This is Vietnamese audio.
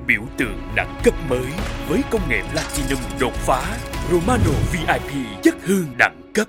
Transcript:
biểu tượng đẳng cấp mới với công nghệ Platinum đột phá. Romano VIP chất hương đẳng cấp.